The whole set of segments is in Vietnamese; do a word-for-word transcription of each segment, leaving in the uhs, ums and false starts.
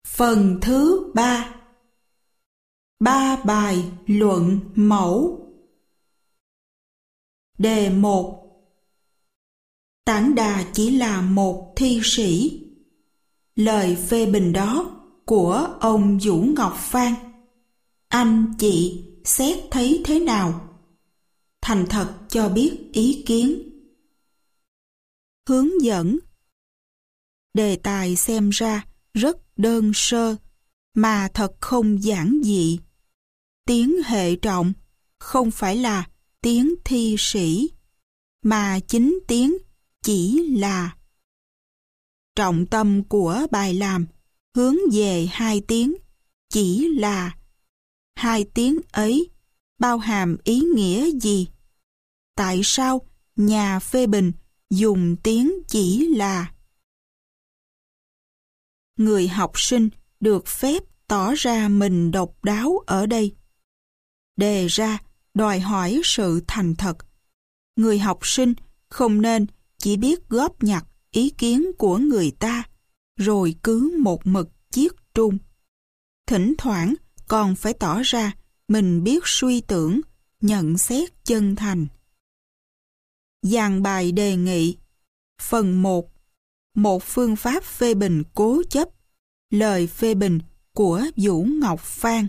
Phần thứ ba. Ba bài luận mẫu. Đề một. Tản Đà chỉ là một thi sĩ. Lời phê bình đó của ông Vũ Ngọc Phan, anh chị xét thấy thế nào? Thành thật cho biết ý kiến. Hướng dẫn. Đề tài xem ra rất đơn sơ, mà thật không giản dị. Tiếng hệ trọng không phải là tiếng thi sĩ, mà chính tiếng chỉ là. Trọng tâm của bài làm hướng về hai tiếng chỉ là. Hai tiếng ấy bao hàm ý nghĩa gì? Tại sao nhà phê bình dùng tiếng chỉ là? Người học sinh được phép tỏ ra mình độc đáo ở đây. Đề ra đòi hỏi sự thành thật. Người học sinh không nên chỉ biết góp nhặt ý kiến của người ta, rồi cứ một mực chiết trung. Thỉnh thoảng còn phải tỏ ra mình biết suy tưởng, nhận xét chân thành. Dàn bài đề nghị. Phần một. Một phương pháp phê bình cố chấp. Lời phê bình của Vũ Ngọc Phan.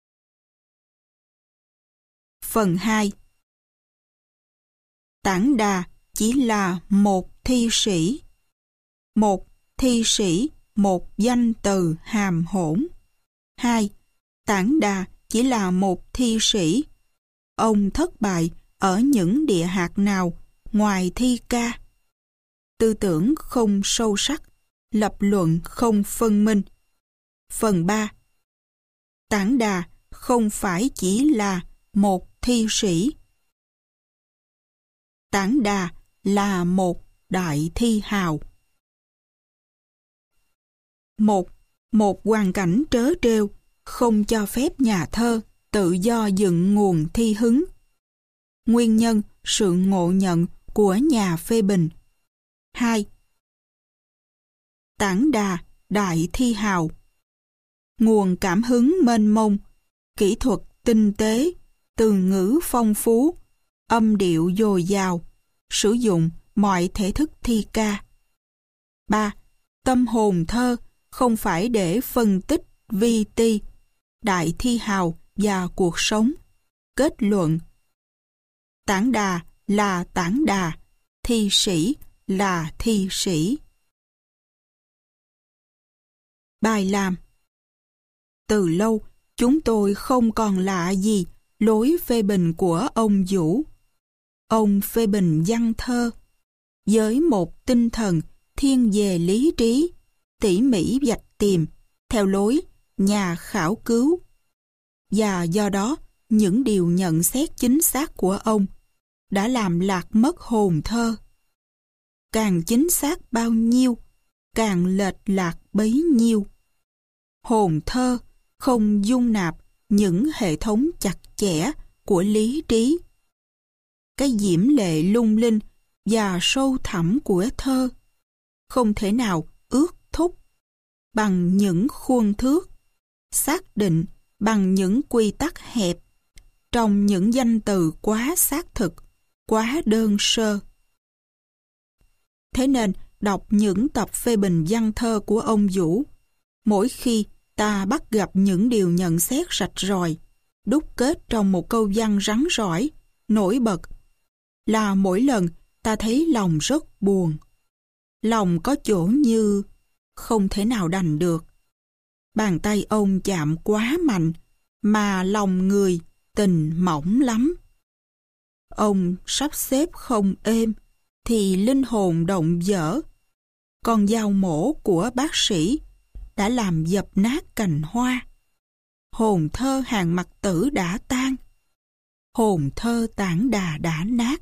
Phần hai. Tản Đà chỉ là một thi sĩ. Một thi sĩ, một danh từ hàm hỗn. Hai. Tản Đà chỉ là một thi sĩ. Ông thất bại ở những địa hạt nào ngoài thi ca? Tư tưởng không sâu sắc, lập luận không phân minh. Phần ba. Tản Đà không phải chỉ là một thi sĩ. Tản Đà là một đại thi hào. Một. Một hoàn cảnh trớ trêu không cho phép nhà thơ tự do dựng nguồn thi hứng. Nguyên nhân sự ngộ nhận của nhà phê bình. Hai. Tản Đà đại thi hào. Nguồn cảm hứng mênh mông, kỹ thuật tinh tế, từ ngữ phong phú, âm điệu dồi dào, sử dụng mọi thể thức thi ca. Ba. Tâm hồn thơ không phải để phân tích vi ti, đại thi hào và cuộc sống. Kết luận. Tản Đà là Tản Đà, thi sĩ là thi sĩ. Bài làm. Từ lâu, chúng tôi không còn lạ gì lối phê bình của ông Vũ. Ông phê bình văn thơ với một tinh thần thiên về lý trí, tỉ mỉ vạch tìm theo lối nhà khảo cứu. Và do đó, những điều nhận xét chính xác của ông đã làm lạc mất hồn thơ. Càng chính xác bao nhiêu, càng lệch lạc bấy nhiêu. Hồn thơ không dung nạp những hệ thống chặt chẽ của lý trí. Cái diễm lệ lung linh và sâu thẳm của thơ không thể nào ước thúc bằng những khuôn thước, xác định bằng những quy tắc hẹp, trong những danh từ quá xác thực, quá đơn sơ. Thế nên đọc những tập phê bình văn thơ của ông Vũ, mỗi khi ta bắt gặp những điều nhận xét rạch ròi, đúc kết trong một câu văn rắn rỏi, nổi bật, là mỗi lần ta thấy lòng rất buồn. Lòng có chỗ như không thể nào đành được. Bàn tay ông chạm quá mạnh, mà lòng người tình mỏng lắm. Ông sắp xếp không êm, thì linh hồn động dở. Con dao mổ của bác sĩ đã làm dập nát cành hoa. Hồn thơ Hàng Mặc Tử đã tan. Hồn thơ Tản Đà đã nát.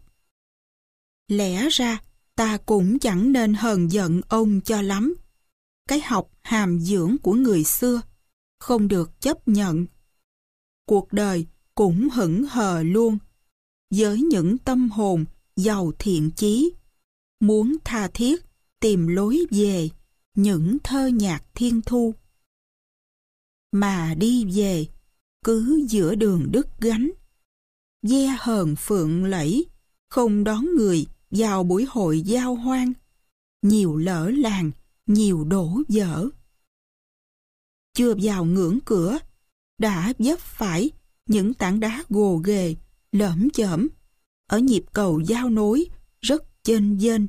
Lẽ ra ta cũng chẳng nên hờn giận ông cho lắm. Cái học hàm dưỡng của người xưa không được chấp nhận. Cuộc đời cũng hững hờ luôn, với những tâm hồn giàu thiện chí, muốn tha thiết tìm lối về những thơ nhạc thiên thu. mà đi về, cứ giữa đường đứt gánh. Ve hờn phượng lẫy, không đón người vào buổi hội giao hoan. Nhiều lỡ làng, nhiều đổ vỡ. Chưa vào ngưỡng cửa, đã vấp phải những tảng đá gồ ghề, lởm chởm, ở nhịp cầu giao nối, rất chênh vênh.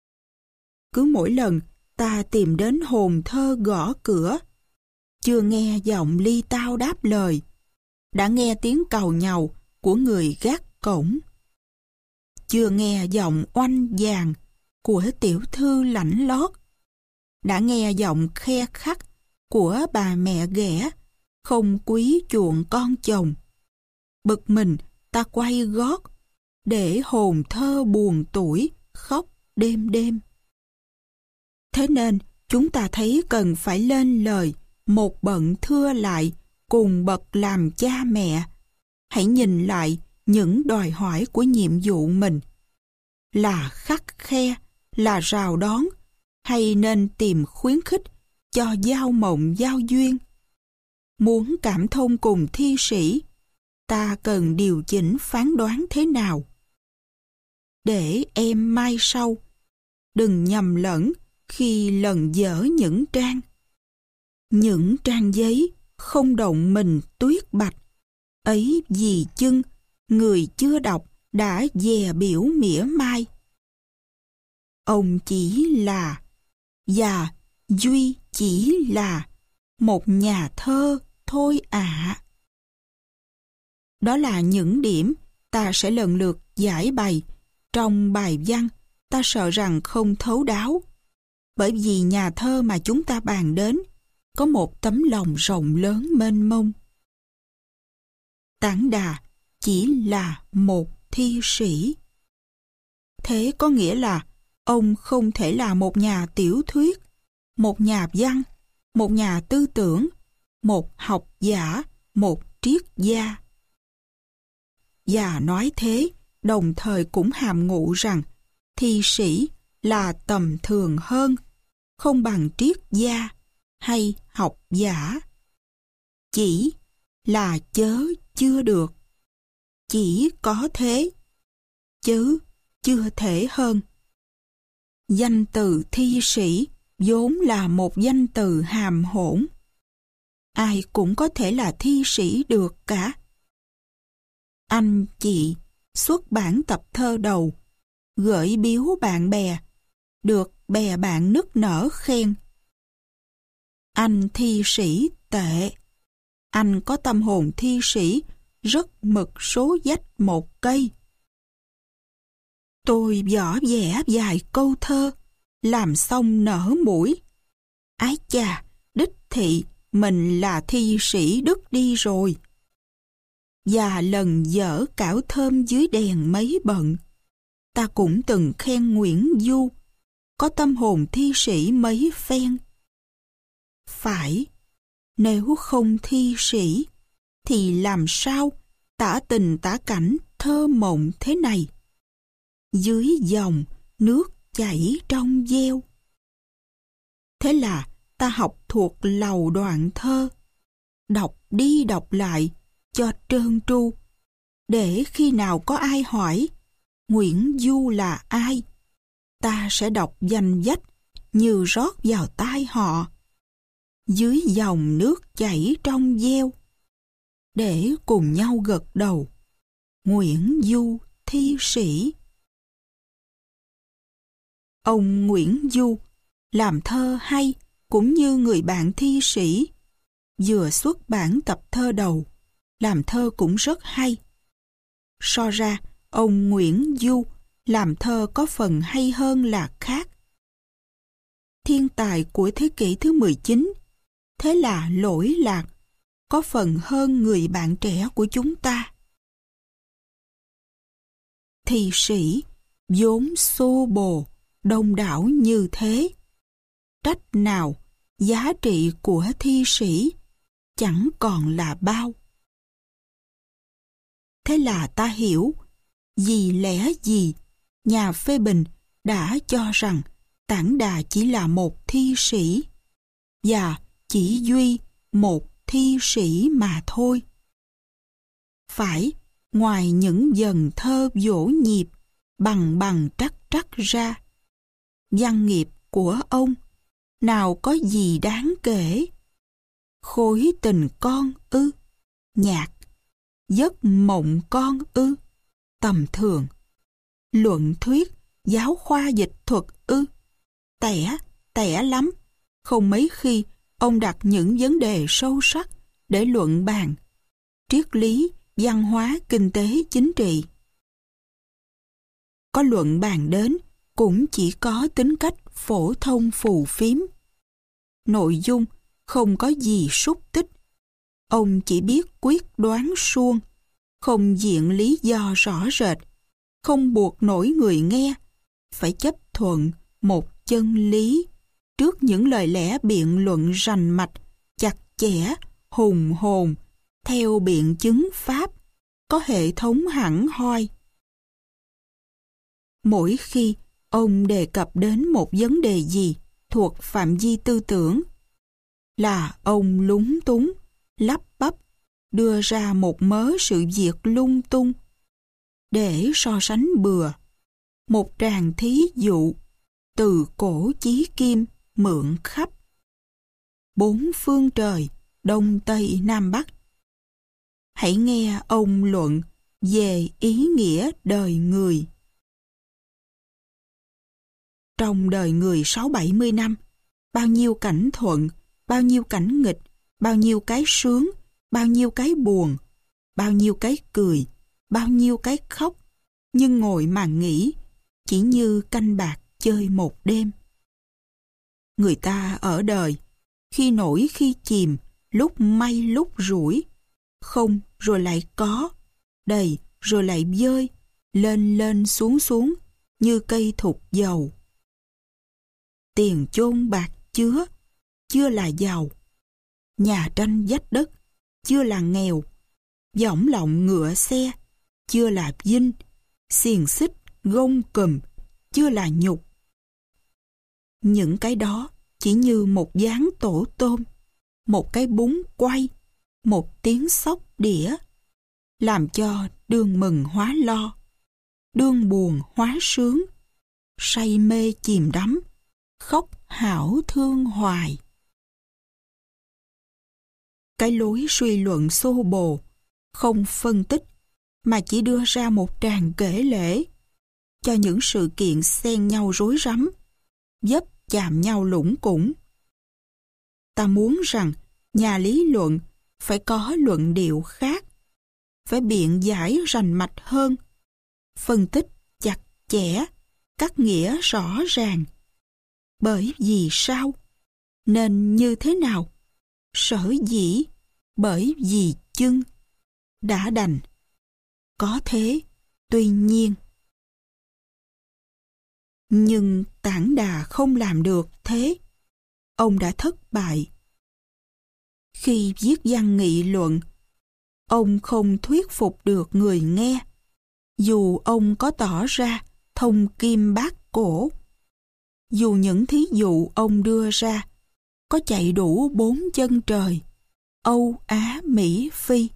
Cứ mỗi lần ta tìm đến hồn thơ gõ cửa, chưa nghe giọng ly tao đáp lời, đã nghe tiếng càu nhàu của người gác cổng. Chưa nghe giọng oanh vàng của tiểu thư lãnh lót, đã nghe giọng khe khắc của bà mẹ ghẻ, không quý chuộng con chồng. Bực mình ta quay gót, để hồn thơ buồn tủi khóc đêm đêm. Thế nên chúng ta thấy cần phải lên lời một bận thưa lại cùng bậc làm cha mẹ. Hãy nhìn lại những đòi hỏi của nhiệm vụ mình. Là khắt khe, là rào đón, hay nên tìm khuyến khích cho giao mộng giao duyên? Muốn cảm thông cùng thi sĩ, ta cần điều chỉnh phán đoán thế nào? Để em mai sau, đừng nhầm lẫn khi lần dở những trang. Những trang giấy không động mình tuyết bạch, ấy vì chưng người chưa đọc đã dè biểu mỉa mai. Ông chỉ là, và Duy chỉ là một nhà thơ thôi ạ. À. Đó là những điểm ta sẽ lần lượt giải bày trong bài văn ta sợ rằng không thấu đáo, bởi vì nhà thơ mà chúng ta bàn đến có một tấm lòng rộng lớn mênh mông. Tản Đà chỉ là một thi sĩ. Thế có nghĩa là ông không thể là một nhà tiểu thuyết, một nhà văn, một nhà tư tưởng, một học giả, một triết gia. Và nói thế, đồng thời cũng hàm ngụ rằng thi sĩ là tầm thường hơn, không bằng triết gia hay học giả. Chỉ là chớ chưa được, chỉ có thế, chứ chưa thể hơn. Danh từ thi sĩ vốn là một danh từ hàm hỗn. Ai cũng có thể là thi sĩ được cả. Anh chị xuất bản tập thơ đầu, gửi biếu bạn bè, được bè bạn nức nở khen. Anh thi sĩ tệ, anh có tâm hồn thi sĩ, rất mực số dách một cây. Tôi võ vẽ vài câu thơ, làm xong nở mũi. Ái chà, đích thị mình là thi sĩ đứt đi rồi. Và lần dở cảo thơm dưới đèn mấy bận, ta cũng từng khen Nguyễn Du, có tâm hồn thi sĩ mấy phen. Phải, nếu không thi sĩ, thì làm sao tả tình tả cảnh thơ mộng thế này? Dưới dòng nước chảy trong veo. Thế là ta học thuộc lầu đoạn thơ, đọc đi đọc lại cho trơn tru, để khi nào có ai hỏi Nguyễn Du là ai, ta sẽ đọc danh vách như rót vào tai họ. Dưới dòng nước chảy trong veo, để cùng nhau gật đầu Nguyễn Du thi sĩ. Ông Nguyễn Du làm thơ hay cũng như người bạn thi sĩ, vừa xuất bản tập thơ đầu, làm thơ cũng rất hay. So ra, ông Nguyễn Du làm thơ có phần hay hơn là khác. Thiên tài của thế kỷ thứ mười chín, thế là lỗi lạc, có phần hơn người bạn trẻ của chúng ta. Thi sĩ vốn xô bồ, đông đảo như thế, trách nào giá trị của thi sĩ chẳng còn là bao. Thế là ta hiểu vì lẽ gì nhà phê bình đã cho rằng Tản Đà chỉ là một thi sĩ, và chỉ duy một thi sĩ mà thôi. Phải, ngoài những dần thơ dỗ nhịp, bằng bằng trắc trắc ra, văn nghiệp của ông nào có gì đáng kể. Khối tình con ư, nhạc. Giấc mộng con ư, tầm thường. Luận thuyết, giáo khoa dịch thuật ư, tẻ, tẻ lắm. Không mấy khi ông đặt những vấn đề sâu sắc để luận bàn. Triết lý, văn hóa, kinh tế, chính trị. Có luận bàn đến cũng chỉ có tính cách phổ thông phù phiếm. Nội dung không có gì xúc tích. Ông chỉ biết quyết đoán suông, không diện lý do rõ rệt, không buộc nổi người nghe phải chấp thuận một chân lý trước những lời lẽ biện luận rành mạch, chặt chẽ, hùng hồn, theo biện chứng pháp, có hệ thống hẳn hoi. Mỗi khi ông đề cập đến một vấn đề gì thuộc phạm vi tư tưởng, là ông lúng túng, lắp bắp, đưa ra một mớ sự việc lung tung, để so sánh bừa, một tràng thí dụ, từ cổ chí kim mượn khắp. Bốn phương trời, đông tây nam bắc. Hãy nghe ông luận về ý nghĩa đời người. Trong đời người sáu bảy mươi năm, bao nhiêu cảnh thuận, bao nhiêu cảnh nghịch, bao nhiêu cái sướng, bao nhiêu cái buồn, bao nhiêu cái cười, bao nhiêu cái khóc, nhưng ngồi mà nghĩ, chỉ như canh bạc chơi một đêm. Người ta ở đời, khi nổi khi chìm, lúc may lúc rủi, không rồi lại có, đầy rồi lại dơi, lên lên xuống xuống, như cây thục dầu. Tiền chôn bạc chứa, chưa là giàu. Nhà tranh vách đất, chưa là nghèo. Võng lọng ngựa xe, chưa là vinh. Xiềng xích, gông cùm, chưa là nhục. Những cái đó chỉ như một ván tổ tôm, một cái bún quay, một tiếng xóc đĩa, làm cho đương mừng hóa lo, đương buồn hóa sướng, say mê chìm đắm, khóc hảo thương hoài. Cái lối suy luận xô bồ, không phân tích, mà chỉ đưa ra một tràng kể lể, cho những sự kiện xen nhau rối rắm, vấp chạm nhau lủng củng. Ta muốn rằng nhà lý luận phải có luận điệu khác, phải biện giải rành mạch hơn, phân tích chặt chẽ, cắt nghĩa rõ ràng. Bởi vì sao? Nên như thế nào? Sở dĩ, bởi vì chưng, đã đành. Có thế, tuy nhiên. Nhưng Tản Đà không làm được thế. Ông đã thất bại. Khi viết văn nghị luận, ông không thuyết phục được người nghe, dù ông có tỏ ra thông kim bát cổ. Dù những thí dụ ông đưa ra có chạy đủ bốn chân trời, Âu, Á, Mỹ, Phi.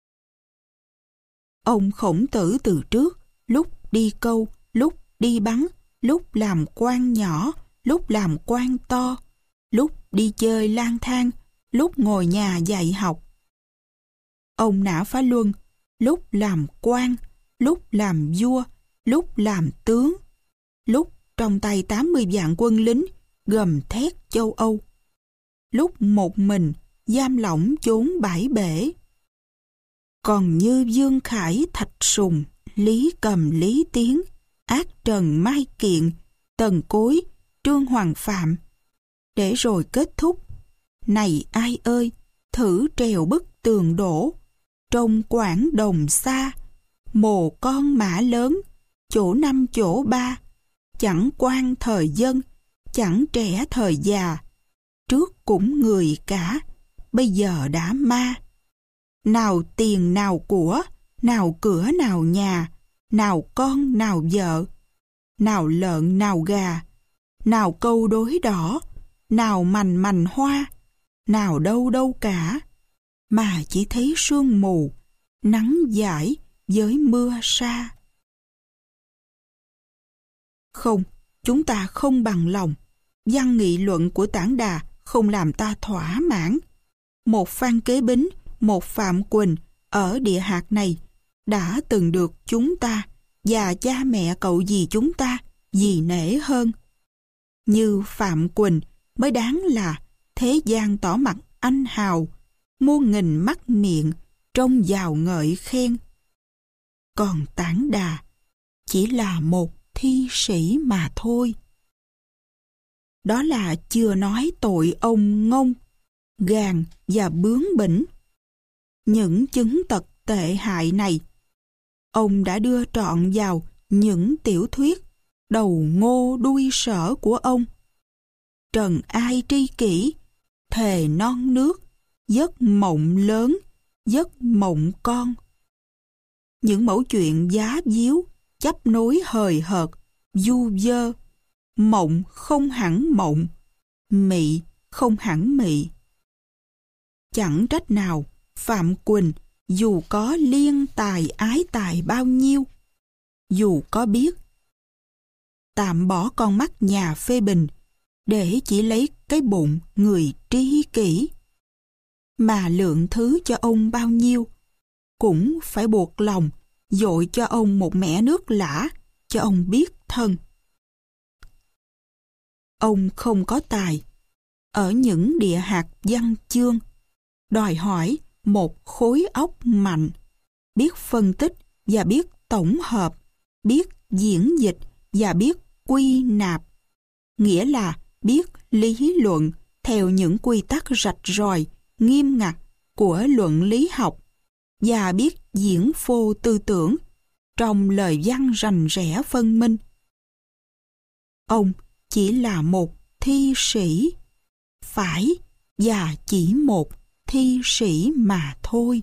Ông Khổng Tử từ trước, lúc đi câu, lúc đi bắn, lúc làm quan nhỏ, lúc làm quan to, lúc đi chơi lang thang, lúc ngồi nhà dạy học. Ông Nã Phá Luân, lúc làm quan, lúc làm vua, lúc làm tướng, lúc trong tay tám mươi vạn quân lính gầm thét châu Âu, lúc một mình giam lỏng chốn bãi bể. Còn như Dương Khải, Thạch Sùng, Lý Cầm, Lý Tiến, Ác Trần, Mai Kiện, Tần Cối, Trương Hoàng Phạm, để rồi kết thúc: này ai ơi, thử trèo bức tường đổ, trong quảng đồng xa, mồ con mã lớn, chỗ năm chỗ ba, chẳng quan thời dân, chẳng trẻ thời già, trước cũng người cả, bây giờ đã ma. Nào tiền nào của, nào cửa nào nhà, nào con nào vợ, nào lợn nào gà, nào câu đối đỏ, nào mành mành hoa, nào đâu đâu cả, mà chỉ thấy sương mù, nắng dãi với mưa sa. Không, chúng ta không bằng lòng. Văn nghị luận của Tản Đà không làm ta thỏa mãn. Một Phan Kế Bính, một Phạm Quỳnh ở địa hạt này đã từng được chúng ta và cha mẹ cậu dì chúng ta dì nể hơn. Như Phạm Quỳnh mới đáng là thế gian tỏ mặt anh hào, muôn nghìn mắt miệng trông giàu ngợi khen. Còn Tản Đà chỉ là một thi sĩ mà thôi. Đó là chưa nói tội ông ngông, gàn và bướng bỉnh. Những chứng tật tệ hại này, ông đã đưa trọn vào những tiểu thuyết đầu ngô đuôi sở của ông. Trần ai tri kỷ, thề non nước, giấc mộng lớn, giấc mộng con. Những mẩu chuyện giá díu, chấp nối hời hợt, du dơ, mộng không hẳn mộng, mị không hẳn mị. Chẳng trách nào Phạm Quỳnh dù có liên tài ái tài bao nhiêu, dù có biết tạm bỏ con mắt nhà phê bình để chỉ lấy cái bụng người tri kỷ, mà lượng thứ cho ông bao nhiêu, cũng phải buộc lòng dội cho ông một mẻ nước lã cho ông biết thân. Ông không có tài ở những địa hạt văn chương, đòi hỏi một khối óc mạnh, biết phân tích và biết tổng hợp, biết diễn dịch và biết quy nạp, nghĩa là biết lý luận theo những quy tắc rạch ròi, nghiêm ngặt của luận lý học, và biết diễn phô tư tưởng trong lời văn rành rẽ phân minh. Ông chỉ là một thi sĩ, phải và chỉ một thi sĩ mà thôi.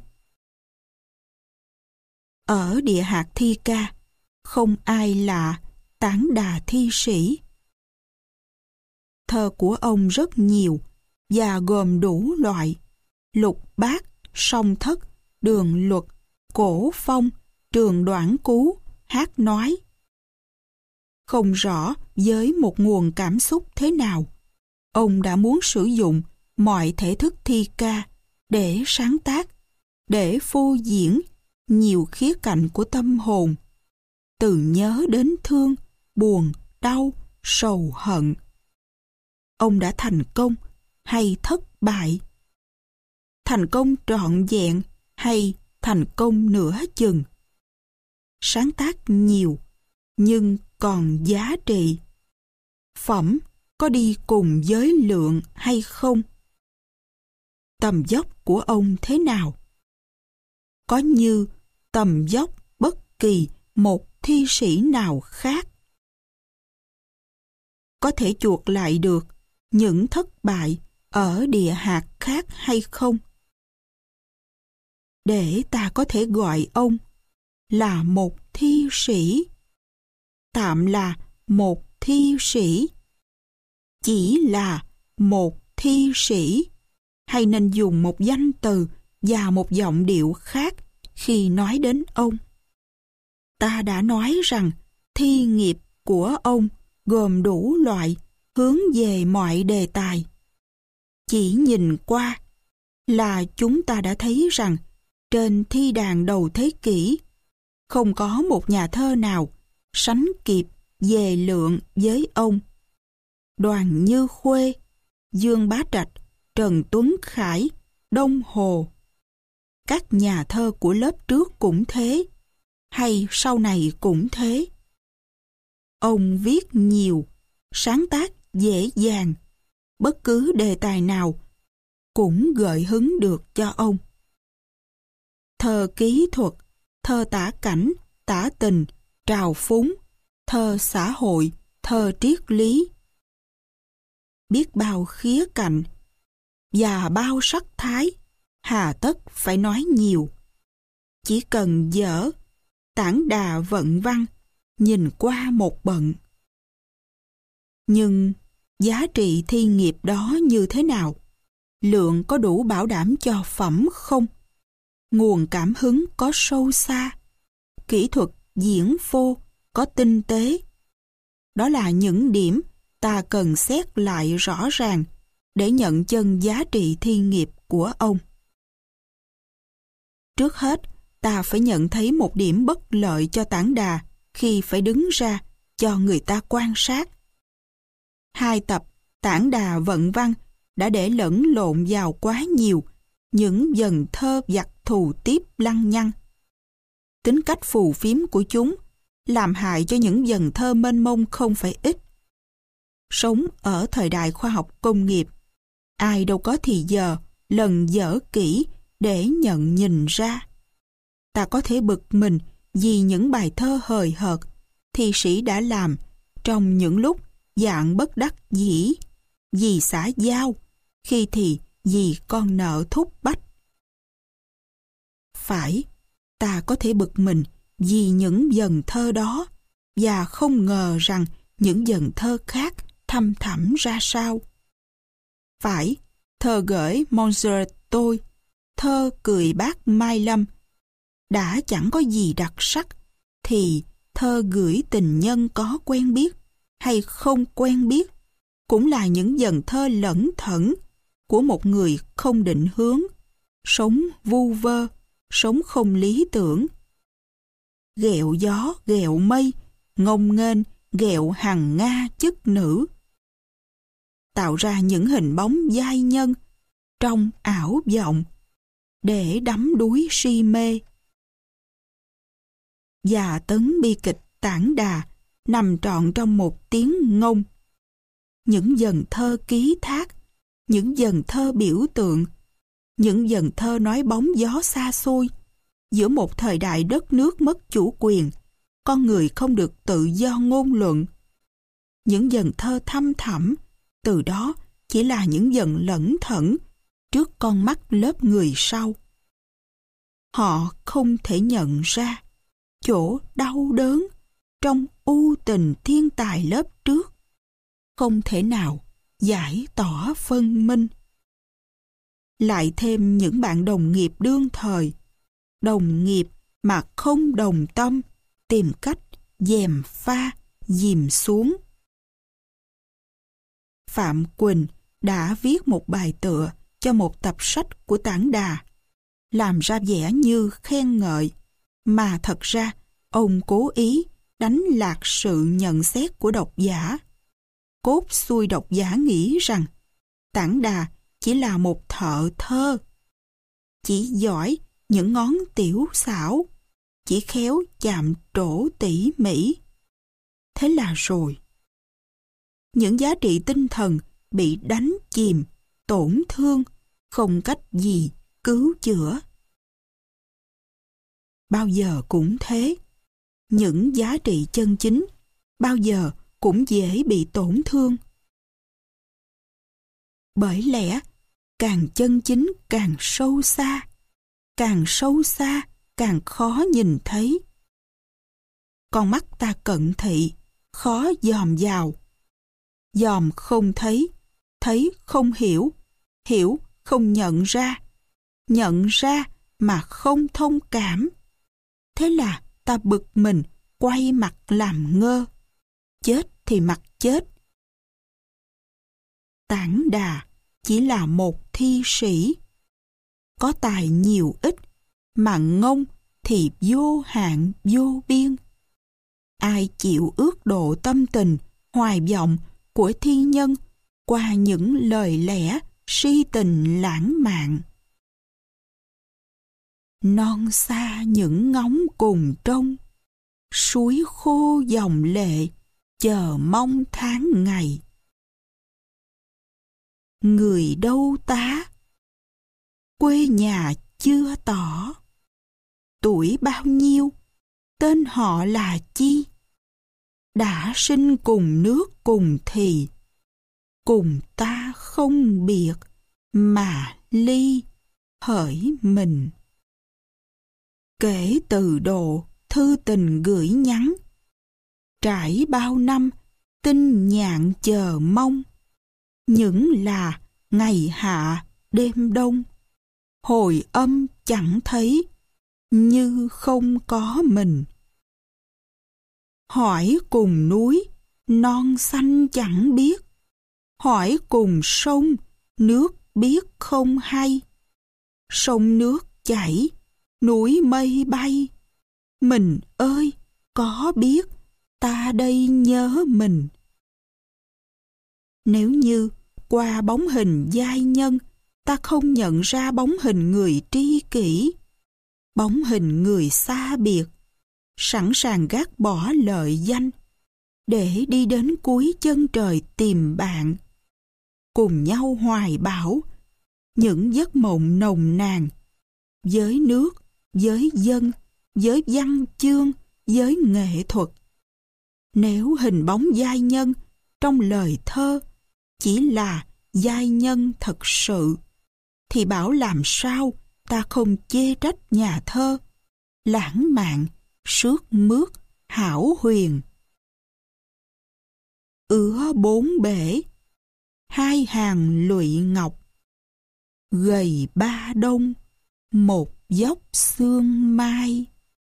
Ở địa hạt thi ca, không ai là Tản Đà thi sĩ. Thơ của ông rất nhiều và gồm đủ loại: lục bát, song thất, đường luật, cổ phong, trường đoạn cú, hát nói. Không rõ với một nguồn cảm xúc thế nào, ông đã muốn sử dụng mọi thể thức thi ca để sáng tác, để phô diễn nhiều khía cạnh của tâm hồn, từ nhớ đến thương, buồn, đau, sầu hận. Ông đã thành công hay thất bại? Thành công trọn vẹn hay thành công nửa chừng? Sáng tác nhiều nhưng còn giá trị. Phẩm có đi cùng với lượng hay không? Tầm dốc của ông thế nào? Có như tầm dốc bất kỳ một thi sĩ nào khác? Có thể chuộc lại được những thất bại ở địa hạt khác hay không? Để ta có thể gọi ông là một thi sĩ, tạm là một thi sĩ, chỉ là một thi sĩ, hay nên dùng một danh từ và một giọng điệu khác khi nói đến ông? Ta đã nói rằng thi nghiệp của ông gồm đủ loại, hướng về mọi đề tài. Chỉ nhìn qua là chúng ta đã thấy rằng trên thi đàn đầu thế kỷ, không có một nhà thơ nào sánh kịp về lượng với ông. Đoàn Như Khuê, Dương Bá Trạch, Trần Tuấn Khải, Đông Hồ. Các nhà thơ của lớp trước cũng thế, hay sau này cũng thế. Ông viết nhiều, sáng tác dễ dàng, bất cứ đề tài nào cũng gợi hứng được cho ông. Thơ ký thuật, thơ tả cảnh, tả tình, trào phúng, thơ xã hội, thơ triết lý. Biết bao khía cạnh và bao sắc thái, hà tất phải nói nhiều. Chỉ cần dở Tản Đà vận văn, nhìn qua một bận. Nhưng giá trị thi nghiệp đó như thế nào? lượng có đủ bảo đảm cho phẩm không? Nguồn cảm hứng có sâu xa? Kỹ thuật diễn phô có tinh tế? Đó là những điểm ta cần xét lại rõ ràng để nhận chân giá trị thiên nghiệp của ông. Trước hết, ta phải nhận thấy một điểm bất lợi cho Tản Đà khi phải đứng ra cho người ta quan sát. Hai tập Tản Đà Vận Văn đã để lẫn lộn vào quá nhiều những dần thơ vặt thù tiếp lăng nhăng. Tính cách phù phiếm của chúng làm hại cho những dần thơ mênh mông không phải ít. Sống ở thời đại khoa học công nghiệp, ai đâu có thì giờ lần dở kỹ để nhận nhìn ra. Ta có thể bực mình vì những bài thơ hời hợt thi sĩ đã làm trong những lúc dạng bất đắc dĩ, vì xã giao, khi thì vì con nợ thúc bách. Phải, ta có thể bực mình vì những dần thơ đó và không ngờ rằng những dần thơ khác thâm thẳm ra sao. Phải, thơ gửi Monsieur tôi, thơ cười bác Mai Lâm, đã chẳng có gì đặc sắc, thì thơ gửi tình nhân có quen biết hay không quen biết cũng là những dần thơ lẩn thẩn của một người không định hướng, sống vu vơ, sống không lý tưởng. Ghẹo gió, ghẹo mây, ngông nghênh, ghẹo hằng nga chức nữ. Tạo ra những hình bóng giai nhân trong ảo vọng để đắm đuối si mê. Và tấn bi kịch Tản Đà nằm trọn trong một tiếng ngông. Những dần thơ ký thác, những dần thơ biểu tượng, những dần thơ nói bóng gió xa xôi. Giữa một thời đại đất nước mất chủ quyền, con người không được tự do ngôn luận. Những dần thơ thăm thẳm, từ đó chỉ là những dần lẩn thẩn trước con mắt lớp người sau. Họ không thể nhận ra chỗ đau đớn trong u tình thiên tài lớp trước, không thể nào giải tỏ phân minh. Lại thêm những bạn đồng nghiệp đương thời, đồng nghiệp mà không đồng tâm, tìm cách gièm pha, dìm xuống. Phạm Quỳnh đã viết một bài tựa cho một tập sách của Tản Đà, làm ra vẻ như khen ngợi, mà thật ra ông cố ý đánh lạc sự nhận xét của độc giả. Cốt xuôi độc giả nghĩ rằng Tản Đà chỉ là một thợ thơ, chỉ giỏi những ngón tiểu xảo, chỉ khéo chạm trổ tỉ mỉ. Thế là rồi. Những giá trị tinh thần bị đánh chìm, tổn thương, không cách gì cứu chữa. Bao giờ cũng thế. Những giá trị chân chính bao giờ cũng dễ bị tổn thương. Bởi lẽ, càng chân chính càng sâu xa, càng sâu xa càng khó nhìn thấy. Con mắt ta cận thị, khó dòm vào. Dòm không thấy, thấy không hiểu, hiểu không nhận ra, nhận ra mà không thông cảm. Thế là ta bực mình, quay mặt làm ngơ. Chết thì mặt chết. Tản Đà chỉ là một thi sĩ. Có tài nhiều ít, mà ngông thì vô hạn vô biên. Ai chịu ước độ tâm tình, hoài vọng của thi nhân qua những lời lẽ si tình lãng mạn. Non xa những ngóng cùng trông, suối khô dòng lệ, chờ mong tháng ngày. Người đâu tá, quê nhà chưa tỏ, tuổi bao nhiêu, tên họ là chi? Đã sinh cùng nước cùng thì, cùng ta không biệt, mà ly hỡi mình. Kể từ độ thư tình gửi nhắn, trải bao năm tin nhạn chờ mong, những là ngày hạ đêm đông, hồi âm chẳng thấy, như không có mình. Hỏi cùng núi, non xanh chẳng biết, hỏi cùng sông, nước biết không hay. Sông nước chảy, núi mây bay, mình ơi, có biết, ta đây nhớ mình. Nếu như qua bóng hình giai nhân, ta không nhận ra bóng hình người tri kỷ, bóng hình người xa biệt, sẵn sàng gác bỏ lợi danh, để đi đến cuối chân trời tìm bạn, cùng nhau hoài bão những giấc mộng nồng nàn, với nước, với dân, với văn chương, với nghệ thuật. Nếu hình bóng giai nhân trong lời thơ chỉ là giai nhân thật sự, thì bảo làm sao ta không chê trách nhà thơ lãng mạn, sướt mướt, hão huyền. Ứa bốn bể, hai hàng lụy ngọc, gầy ba đông, một dốc sương mai.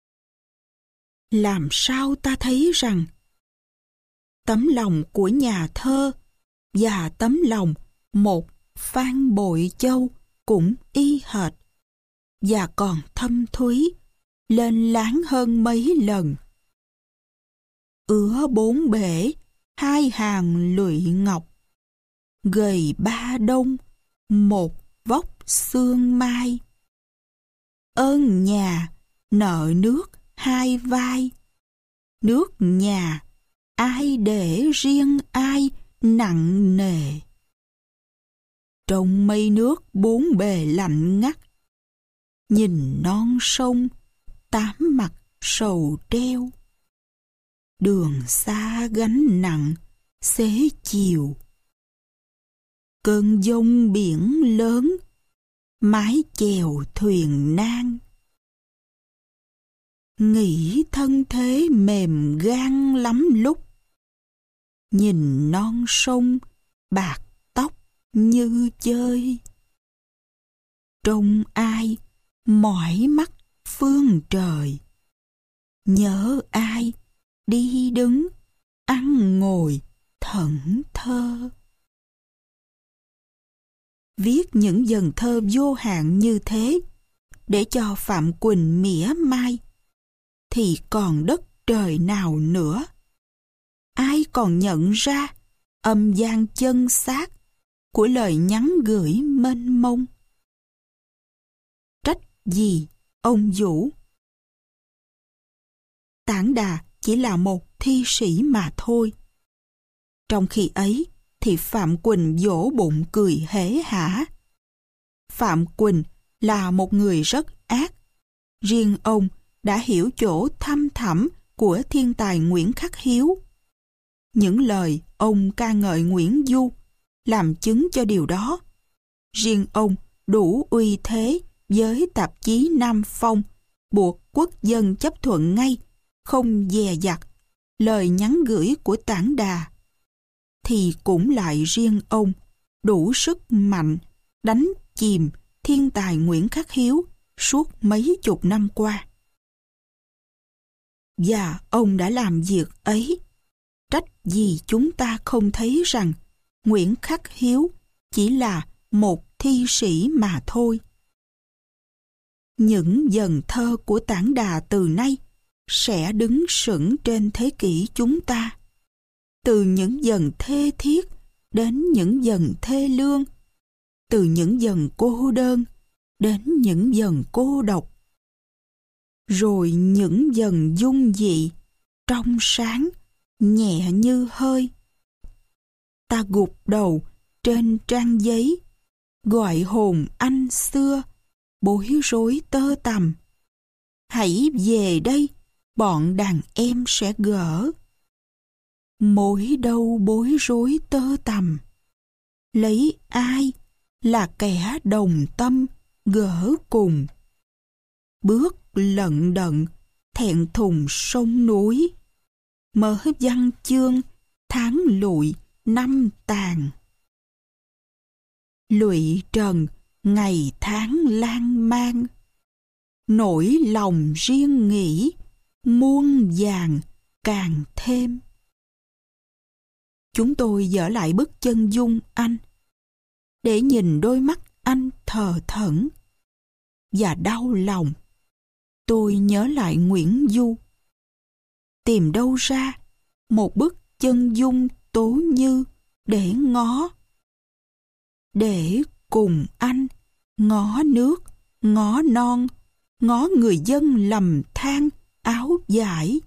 Làm sao ta thấy rằng tấm lòng của nhà thơ và tấm lòng một Phan Bội Châu cũng y hệt, và còn thâm thúy, lên láng hơn mấy lần. Ứa bốn bể, hai hàng lụy ngọc, gầy ba đông, một vóc sương mai. Ơn nhà, nợ nước hai vai, nước nhà, ai để riêng ai nặng nề. Trong mây nước bốn bề lạnh ngắt, nhìn non sông, tám mặt sầu treo. Đường xa gánh nặng, xế chiều. Cơn giông biển lớn, mái chèo thuyền nan. Nghĩ thân thế mềm gan lắm lúc, nhìn non sông, bạc tóc như chơi. Trông ai, mỏi mắt phương trời, nhớ ai, đi đứng, ăn ngồi, thẫn thơ. Viết những dần thơ vô hạn như thế, để cho Phạm Quỳnh mỉa mai, thì còn đất trời nào nữa? Ai còn nhận ra âm gian chân xác của lời nhắn gửi mênh mông? Trách gì ông Vũ? Tản Đà chỉ là một thi sĩ mà thôi. Trong khi ấy thì Phạm Quỳnh vỗ bụng cười hễ hả. Phạm Quỳnh là một người rất ác. Riêng ông đã hiểu chỗ thăm thẳm của thiên tài Nguyễn Khắc Hiếu. Những lời ông ca ngợi Nguyễn Du làm chứng cho điều đó. Riêng ông đủ uy thế với tạp chí Nam Phong, buộc quốc dân chấp thuận ngay, không dè dặt lời nhắn gửi của Tản Đà. Thì cũng lại riêng ông đủ sức mạnh đánh chìm thiên tài Nguyễn Khắc Hiếu suốt mấy chục năm qua. Và ông đã làm việc ấy. Trách gì chúng ta không thấy rằng Nguyễn Khắc Hiếu chỉ là một thi sĩ mà thôi. Những dần thơ của Tản Đà từ nay sẽ đứng sững trên thế kỷ chúng ta. Từ những dần thê thiết đến những dần thê lương, từ những dần cô đơn đến những dần cô độc, rồi những dần dung dị, trong sáng, nhẹ như hơi. Ta gục đầu trên trang giấy, gọi hồn anh xưa, bối rối tơ tằm. Hãy về đây, bọn đàn em sẽ gỡ. Mối đâu bối rối tơ tằm, lấy ai là kẻ đồng tâm gỡ cùng. Bước lận đận, thẹn thùng sông núi, mở văn chương, tháng lụi, năm tàn. Lụy trần, ngày tháng lan man. Nỗi lòng riêng nghĩ, muôn vàn càng thêm. Chúng tôi dở lại bức chân dung anh, để nhìn đôi mắt anh thờ thẫn. Và đau lòng, tôi nhớ lại Nguyễn Du. Tìm đâu ra một bức chân dung Tố Như để ngó. Để cùng anh ngó nước, ngó non, ngó người dân lầm than áo vải.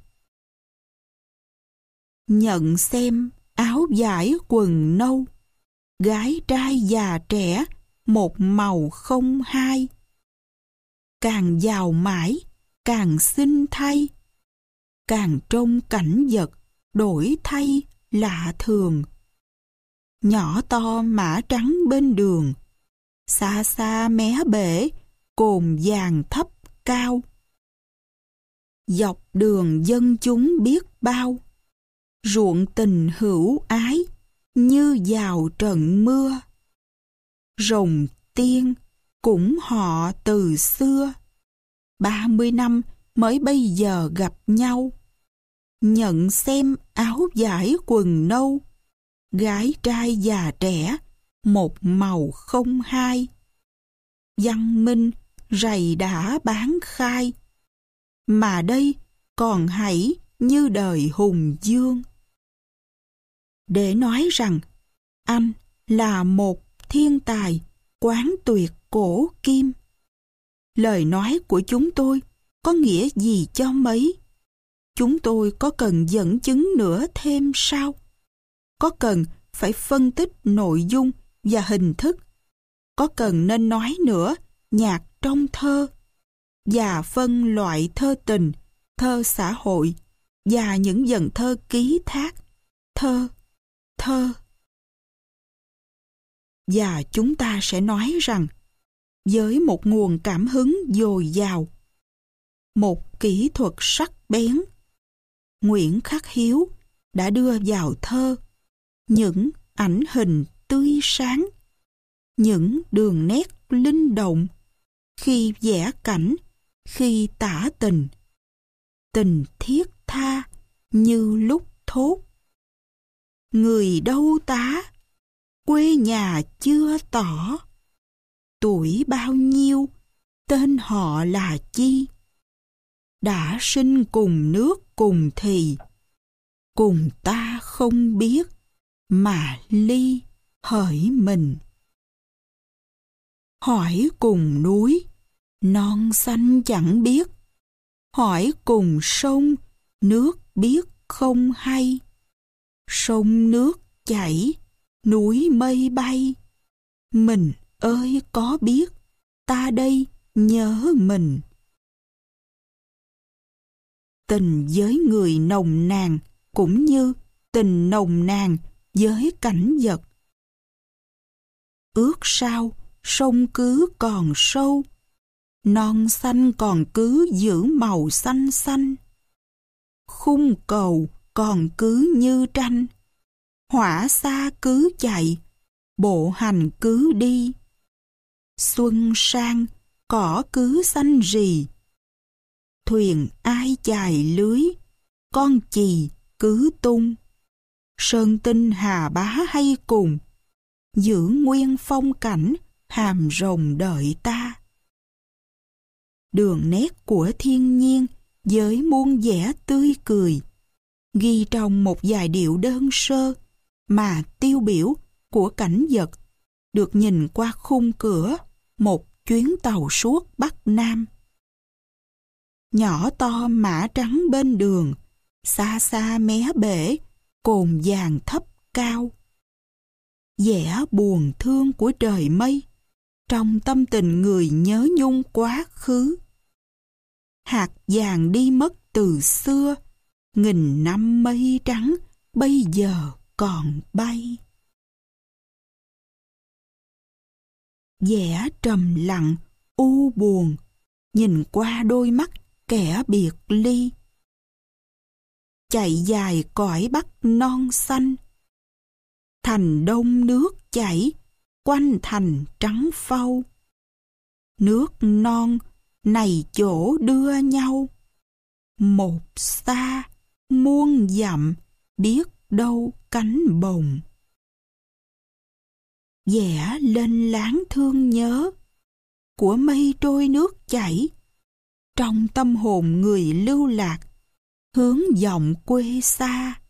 Nhận xem áo vải quần nâu, gái trai già trẻ một màu không hai. Càng giàu mãi, càng xinh thay, càng trông cảnh vật đổi thay lạ thường. Nhỏ to mã trắng bên đường, xa xa mé bể cồn vàng thấp cao. Dọc đường dân chúng biết bao, ruộng tình hữu ái như vào trận mưa. Rồng tiên cũng họ từ xưa, ba mươi năm mới bây giờ gặp nhau. Nhận xem áo vải quần nâu, gái trai già trẻ một màu không hai. Văn minh rầy đã bán khai, mà đây còn hãy như đời hùng vương. Để nói rằng anh là một thiên tài quán tuyệt cổ kim, lời nói của chúng tôi có nghĩa gì cho mấy? Chúng tôi có cần dẫn chứng nữa thêm sao? Có cần phải phân tích nội dung và hình thức? Có cần nên nói nữa nhạc trong thơ, và phân loại thơ tình, thơ xã hội, và những dần thơ ký thác, thơ, thơ. Và chúng ta sẽ nói rằng, với một nguồn cảm hứng dồi dào, một kỹ thuật sắc bén, Nguyễn Khắc Hiếu đã đưa vào thơ những ảnh hình tươi sáng, những đường nét linh động, khi vẽ cảnh, khi tả tình. Tình thiết tha như lúc thốt. Người đâu tá, quê nhà chưa tỏ. Tuổi bao nhiêu, tên họ là chi? Đã sinh cùng nước cùng thì, cùng ta không biết, mà ly hỡi mình. Hỏi cùng núi, non xanh chẳng biết. Hỏi cùng sông, nước biết không hay. Sông nước chảy, núi mây bay. Mình ơi có biết, ta đây nhớ mình. Tình với người nồng nàn cũng như tình nồng nàn với cảnh vật. Ước sao sông cứ còn sâu, non xanh còn cứ giữ màu xanh xanh. Khung cầu còn cứ như tranh, hỏa xa cứ chạy, bộ hành cứ đi. Xuân sang, cỏ cứ xanh rì, thuyền ai chài lưới, con chì cứ tung. Sơn tinh hà bá hay cùng, giữ nguyên phong cảnh, hàm rồng đợi ta. Đường nét của thiên nhiên với muôn vẻ tươi cười, ghi trong một vài điệu đơn sơ mà tiêu biểu của cảnh vật, được nhìn qua khung cửa một chuyến tàu suốt Bắc Nam. Nhỏ to mã trắng bên đường, xa xa mé bể, cồn vàng thấp cao. Vẻ buồn thương của trời mây, trong tâm tình người nhớ nhung quá khứ. Hạt vàng đi mất từ xưa, nghìn năm mây trắng bây giờ còn bay. Vẻ trầm lặng, u buồn, nhìn qua đôi mắt kẻ biệt ly. Chạy dài cõi Bắc non xanh, thành đông nước chảy, quanh thành trắng phau. nước non này chỗ đưa nhau. Một xa muôn dặm biết đâu cánh bồng. Vẽ lên láng thương nhớ của mây trôi nước chảy, trong tâm hồn người lưu lạc hướng vọng quê xa.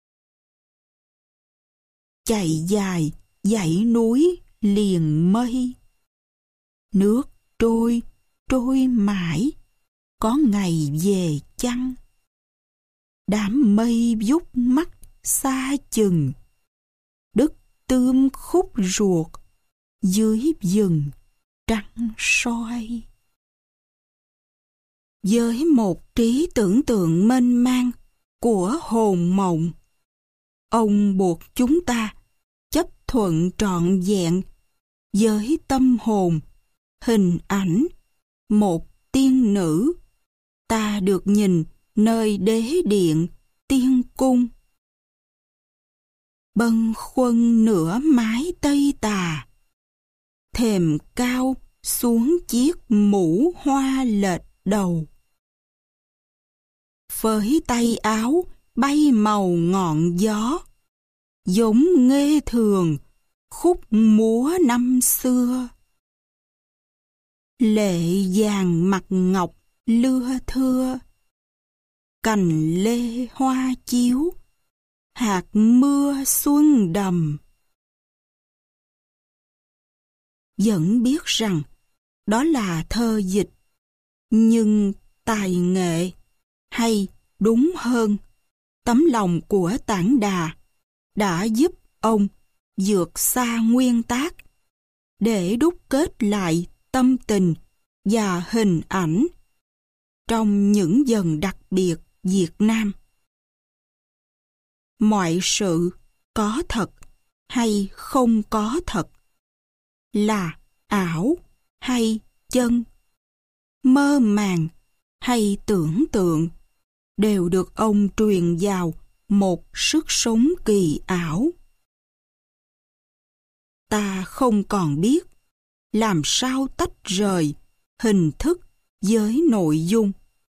Chạy dài dãy núi liền mây, nước trôi trôi mãi có ngày về chăng. Đám mây vút mắt xa chừng, đứt tươm khúc ruột dưới rừng trăng soi. Với một trí tưởng tượng mênh mang của hồn mộng, ông buộc chúng ta chấp thuận trọn vẹn với tâm hồn, hình ảnh một tiên nữ. Ta được nhìn nơi đế điện tiên cung. Bâng khuâng nửa mái tây tà, thềm cao xuống chiếc mũ hoa lệch đầu. Với tay áo bay màu ngọn gió, giống nghê thường khúc múa năm xưa. Lệ vàng mặt ngọc lưa thưa, cành lê hoa chiếu, hạt mưa xuân đầm. Vẫn biết rằng đó là thơ dịch, nhưng tài nghệ, hay đúng hơn, tấm lòng của Tản Đà đã giúp ông vượt xa nguyên tác để đúc kết lại tâm tình và hình ảnh trong những dần đặc biệt Việt Nam. Mọi sự có thật hay không có thật, là ảo hay chân, mơ màng hay tưởng tượng, đều được ông truyền vào một sức sống kỳ ảo. Ta không còn biết làm sao tách rời hình thức với nội dung.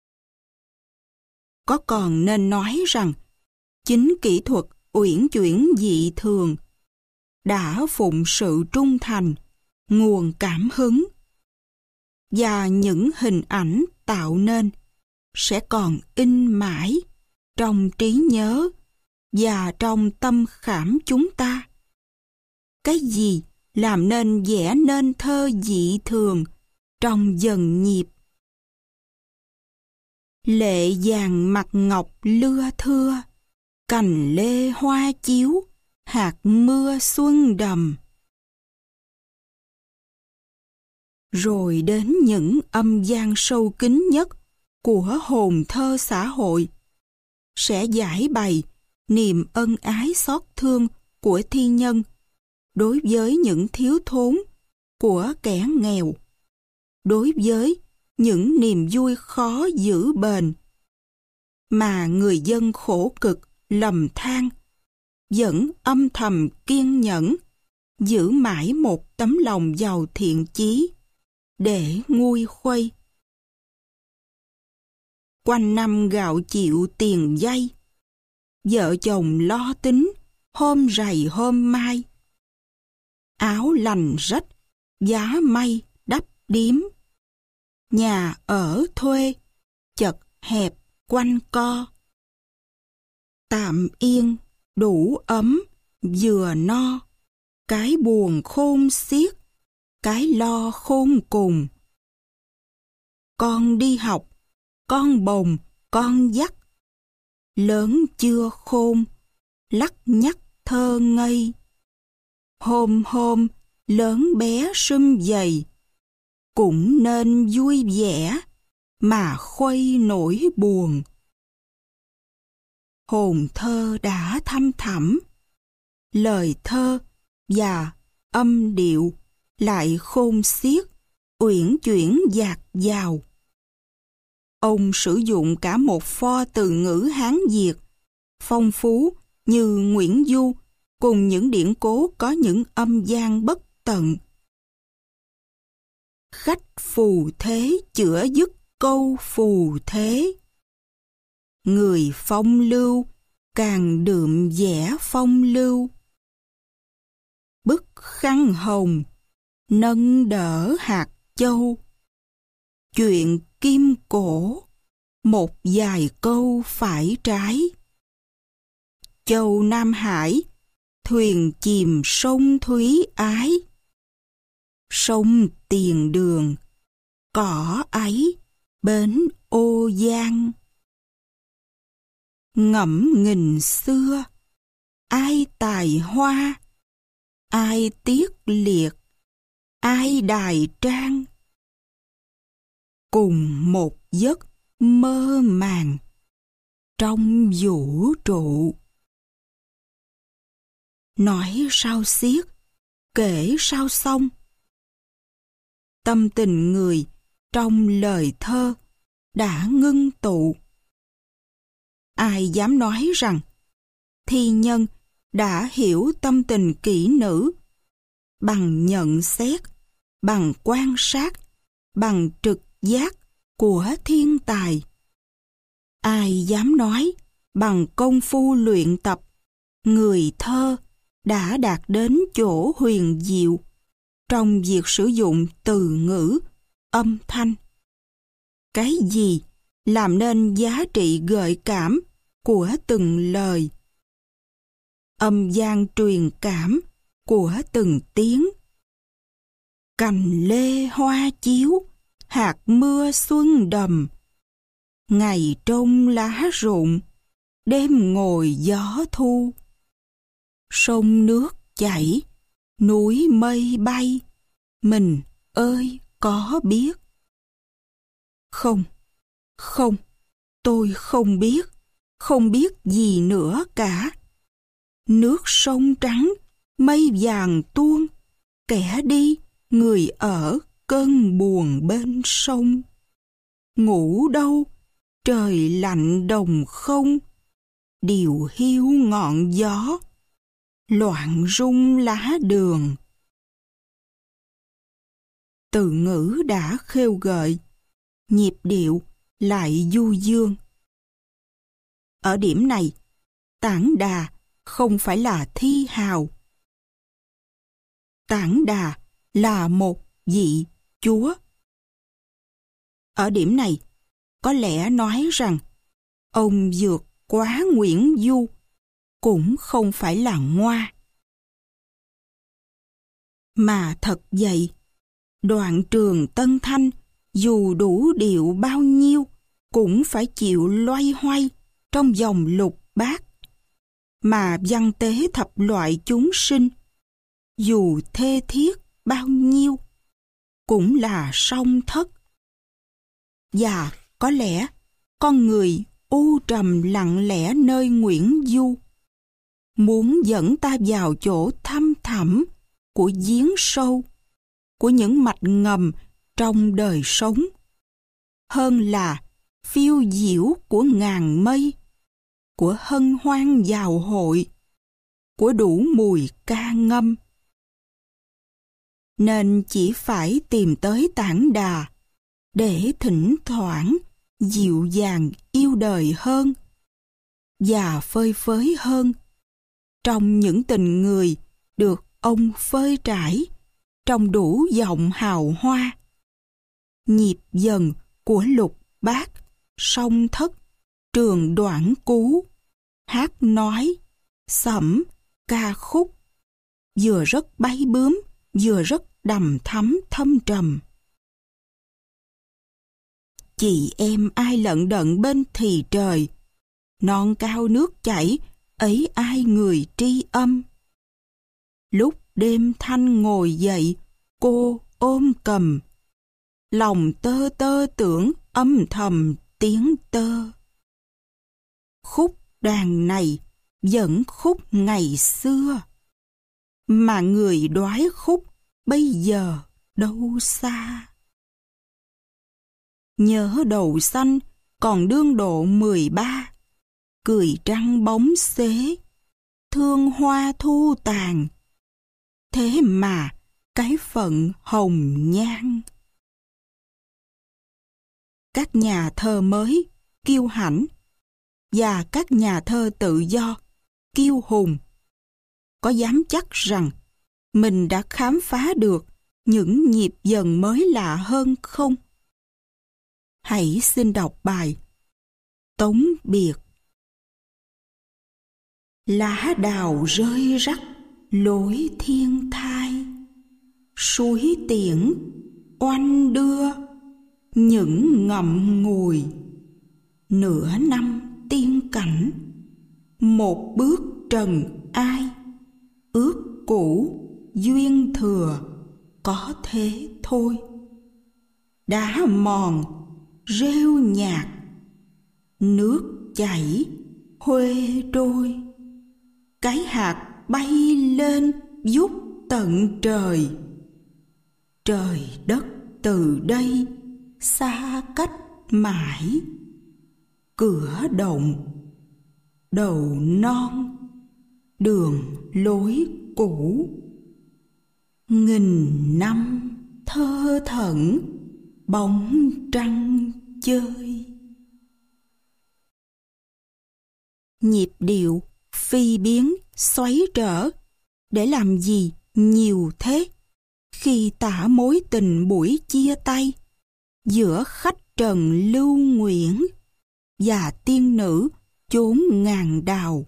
Có còn nên nói rằng chính kỹ thuật uyển chuyển dị thường đã phụng sự trung thành, nguồn cảm hứng, và những hình ảnh tạo nên sẽ còn in mãi trong trí nhớ và trong tâm khảm chúng ta. Cái gì làm nên vẽ nên thơ dị thường trong dần nhịp? Lệ vàng mặt ngọc lưa thưa, cành lê hoa chiếu, hạt mưa xuân đầm. Rồi đến những âm gian sâu kín nhất của hồn thơ xã hội, sẽ giải bày niềm ân ái xót thương của thi nhân đối với những thiếu thốn của kẻ nghèo, đối với những niềm vui khó giữ bền mà người dân khổ cực lầm than vẫn âm thầm kiên nhẫn giữ mãi một tấm lòng giàu thiện chí để nguôi khuây. Quanh năm gạo chịu tiền dây, vợ chồng lo tính hôm rày hôm mai. Áo lành rách, giá may đắp điếm, nhà ở thuê chật hẹp quanh co. Tạm yên đủ ấm vừa no, cái buồn khôn xiết, cái lo khôn cùng. Con đi học, con bồng, con dắt, lớn chưa khôn, lắc nhắc thơ ngây. Hôm hôm lớn bé sum vầy, cũng nên vui vẻ mà khuây nỗi buồn. Hồn thơ đã thăm thẳm, lời thơ và âm điệu lại khôn xiết, uyển chuyển dạt dào. Ông sử dụng cả một pho từ ngữ Hán Việt phong phú như Nguyễn Du cùng những điển cố có những âm gian bất tận. khách phù thế chữa dứt câu phù thế. Người phong lưu càng đượm vẻ phong lưu. Bức khăn hồng nâng đỡ hạt châu. Chuyện kim cổ một vài câu phải trái. Châu Nam Hải thuyền chìm sông thúy ái. Sông Tiền Đường cỏ ấy bến Ô Giang. Ngẫm nghìn xưa ai tài hoa, ai tiếc liệt, ai đài trang. Cùng một giấc mơ màng trong vũ trụ. Nói sao xiết, kể sao xong. Tâm tình người trong lời thơ đã ngưng tụ. Ai dám nói rằng thi nhân đã hiểu tâm tình kỹ nữ bằng nhận xét, bằng quan sát, bằng trực giác của thiên tài. Ai dám nói bằng công phu luyện tập, người thơ đã đạt đến chỗ huyền diệu trong việc sử dụng từ ngữ, âm thanh. Cái gì làm nên giá trị gợi cảm của từng lời? Âm gian truyền cảm của từng tiếng. Cành lê hoa chiếu, hạt mưa xuân đầm. Ngày trông lá rụng, đêm ngồi gió thu. Sông nước chảy, núi mây bay, mình ơi có biết. Không, không, tôi không biết, không biết gì nữa cả. Nước sông trắng, mây vàng tuôn, kẻ đi, người ở cơn buồn bên sông. Ngủ đâu, trời lạnh đồng không, điều hiu ngọn gió, loạn rung lá đường. Từ ngữ đã khêu gợi, nhịp điệu lại du dương. Ở điểm này, Tản Đà không phải là thi hào. Tản Đà là một vị chúa. Ở điểm này, có lẽ nói rằng ông vượt quá Nguyễn Du cũng không phải là ngoa. Mà thật vậy, Đoạn Trường Tân Thanh dù đủ điệu bao nhiêu cũng phải chịu loay hoay trong vòng lục bát. Mà văn tế thập loại chúng sinh dù thê thiết bao nhiêu cũng là song thất. Và có lẽ con người u trầm lặng lẽ nơi Nguyễn Du muốn dẫn ta vào chỗ thăm thẳm của giếng sâu, của những mạch ngầm trong đời sống, hơn là phiêu diễu của ngàn mây, của hân hoan giàu hội, của đủ mùi ca ngâm. Nên chỉ phải tìm tới Tản Đà để thỉnh thoảng dịu dàng yêu đời hơn và phơi phới hơn trong những tình người được ông phơi trải trong đủ giọng hào hoa. Nhịp dần của lục bát, song thất, trường đoạn cú, hát nói, sẩm, ca khúc, vừa rất bay bướm, vừa rất đằm thắm thâm trầm. Chị em ai lận đận bên thì trời, non cao nước chảy, ấy ai người tri âm. Lúc đêm thanh ngồi dậy, cô ôm cầm, lòng tơ tơ tưởng âm thầm tiếng tơ. Khúc đàn này vẫn khúc ngày xưa, mà người đoái khúc bây giờ đâu xa. Nhớ đầu xanh còn đương độ mười ba, cười trăng bóng xế, thương hoa thu tàn. Thế mà cái phận hồng nhan các nhà thơ mới kiêu hãnh và các nhà thơ tự do kiêu hùng. Có dám chắc rằng mình đã khám phá được những nhịp dần mới lạ hơn không? Hãy xin đọc bài Tống Biệt. Lá đào rơi rắc lối thiên thai, suối tiễn oanh đưa những ngậm ngùi. Nửa năm tiên cảnh, một bước trần ai, ước cũ duyên thừa có thế thôi. Đá mòn rêu nhạt, nước chảy huê trôi. Cái hạt bay lên vút tận trời. Trời đất từ đây xa cách mãi. Cửa động, đầu non, đường lối cũ. Nghìn năm thơ thẩn bóng trăng chơi. Nhịp điệu phi biến xoáy trở, để làm gì nhiều thế, khi tả mối tình buổi chia tay giữa khách trần Lưu Nguyễn và tiên nữ chốn ngàn đào.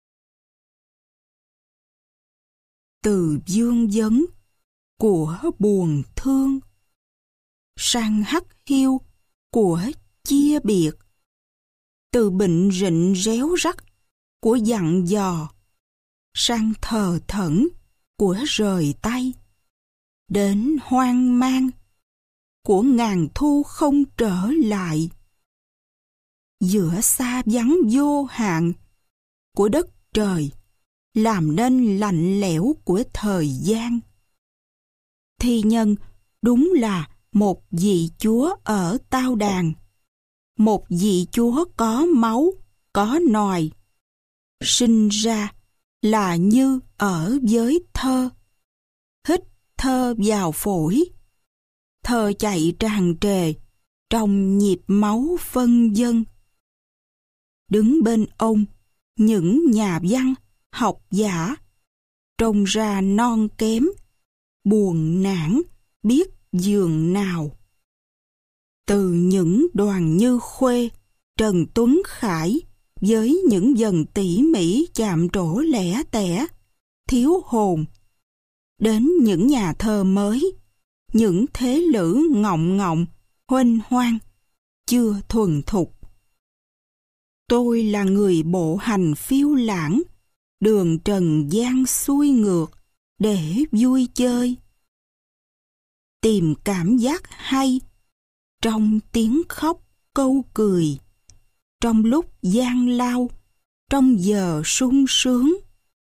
Từ dương vấn của buồn thương sang hắt hiu của chia biệt, từ bệnh rịnh réo rắt của dặn dò sang thờ thẫn của rời tay, đến hoang mang của ngàn thu không trở lại. Giữa xa vắng vô hạn của đất trời làm nên lạnh lẽo của thời gian. Thi nhân đúng là một vị chúa ở tao đàn, một vị chúa có máu, có nòi. Sinh ra là như ở với thơ, hít thơ vào phổi, thơ chạy tràn trề trong nhịp máu phân dân. Đứng bên ông những nhà văn, học giả, trông ra non kém, buồn nản biết giường nào. Từ những đoàn Như Khuê, Trần Tuấn Khải, với những dần tỉ mỉ chạm trổ lẻ tẻ, thiếu hồn, đến những nhà thơ mới, những thế lữ ngọng ngọng, huênh hoang, chưa thuần thục. Tôi là người bộ hành phiêu lãng, đường trần gian xuôi ngược để vui chơi. Tìm cảm giác hay trong tiếng khóc câu cười, trong lúc gian lao, trong giờ sung sướng.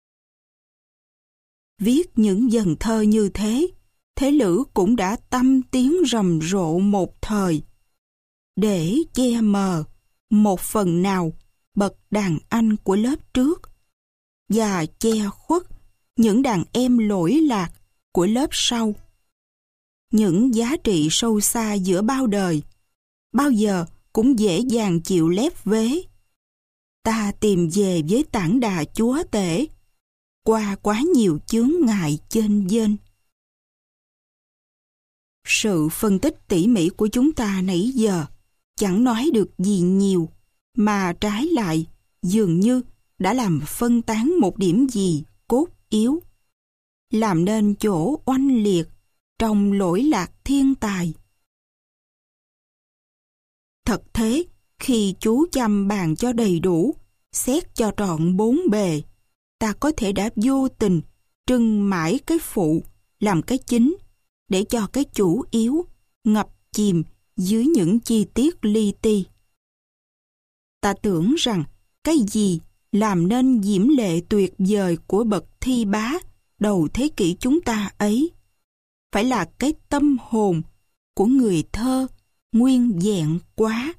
Viết những dần thơ như thế, thế lữ cũng đã tâm tiếng rầm rộ một thời, để che mờ một phần nào bậc đàn anh của lớp trước, và che khuất những đàn em lỗi lạc của lớp sau. Những giá trị sâu xa giữa bao đời, bao giờ cũng dễ dàng chịu lép vế. Ta tìm về với tảng đà chúa tể, qua quá nhiều chướng ngại chênh vênh. Sự phân tích tỉ mỉ của chúng ta nãy giờ chẳng nói được gì nhiều, mà trái lại dường như đã làm phân tán một điểm gì cốt yếu, làm nên chỗ oanh liệt trong lỗi lạc thiên tài. Thật thế, khi chú chăm bàn cho đầy đủ, xét cho trọn bốn bề, ta có thể đã vô tình trưng mãi cái phụ làm cái chính, để cho cái chủ yếu ngập chìm dưới những chi tiết li ti. Ta tưởng rằng cái gì làm nên diễm lệ tuyệt vời của bậc thi bá đầu thế kỷ chúng ta ấy phải là cái tâm hồn của người thơ nguyên vẹn quá.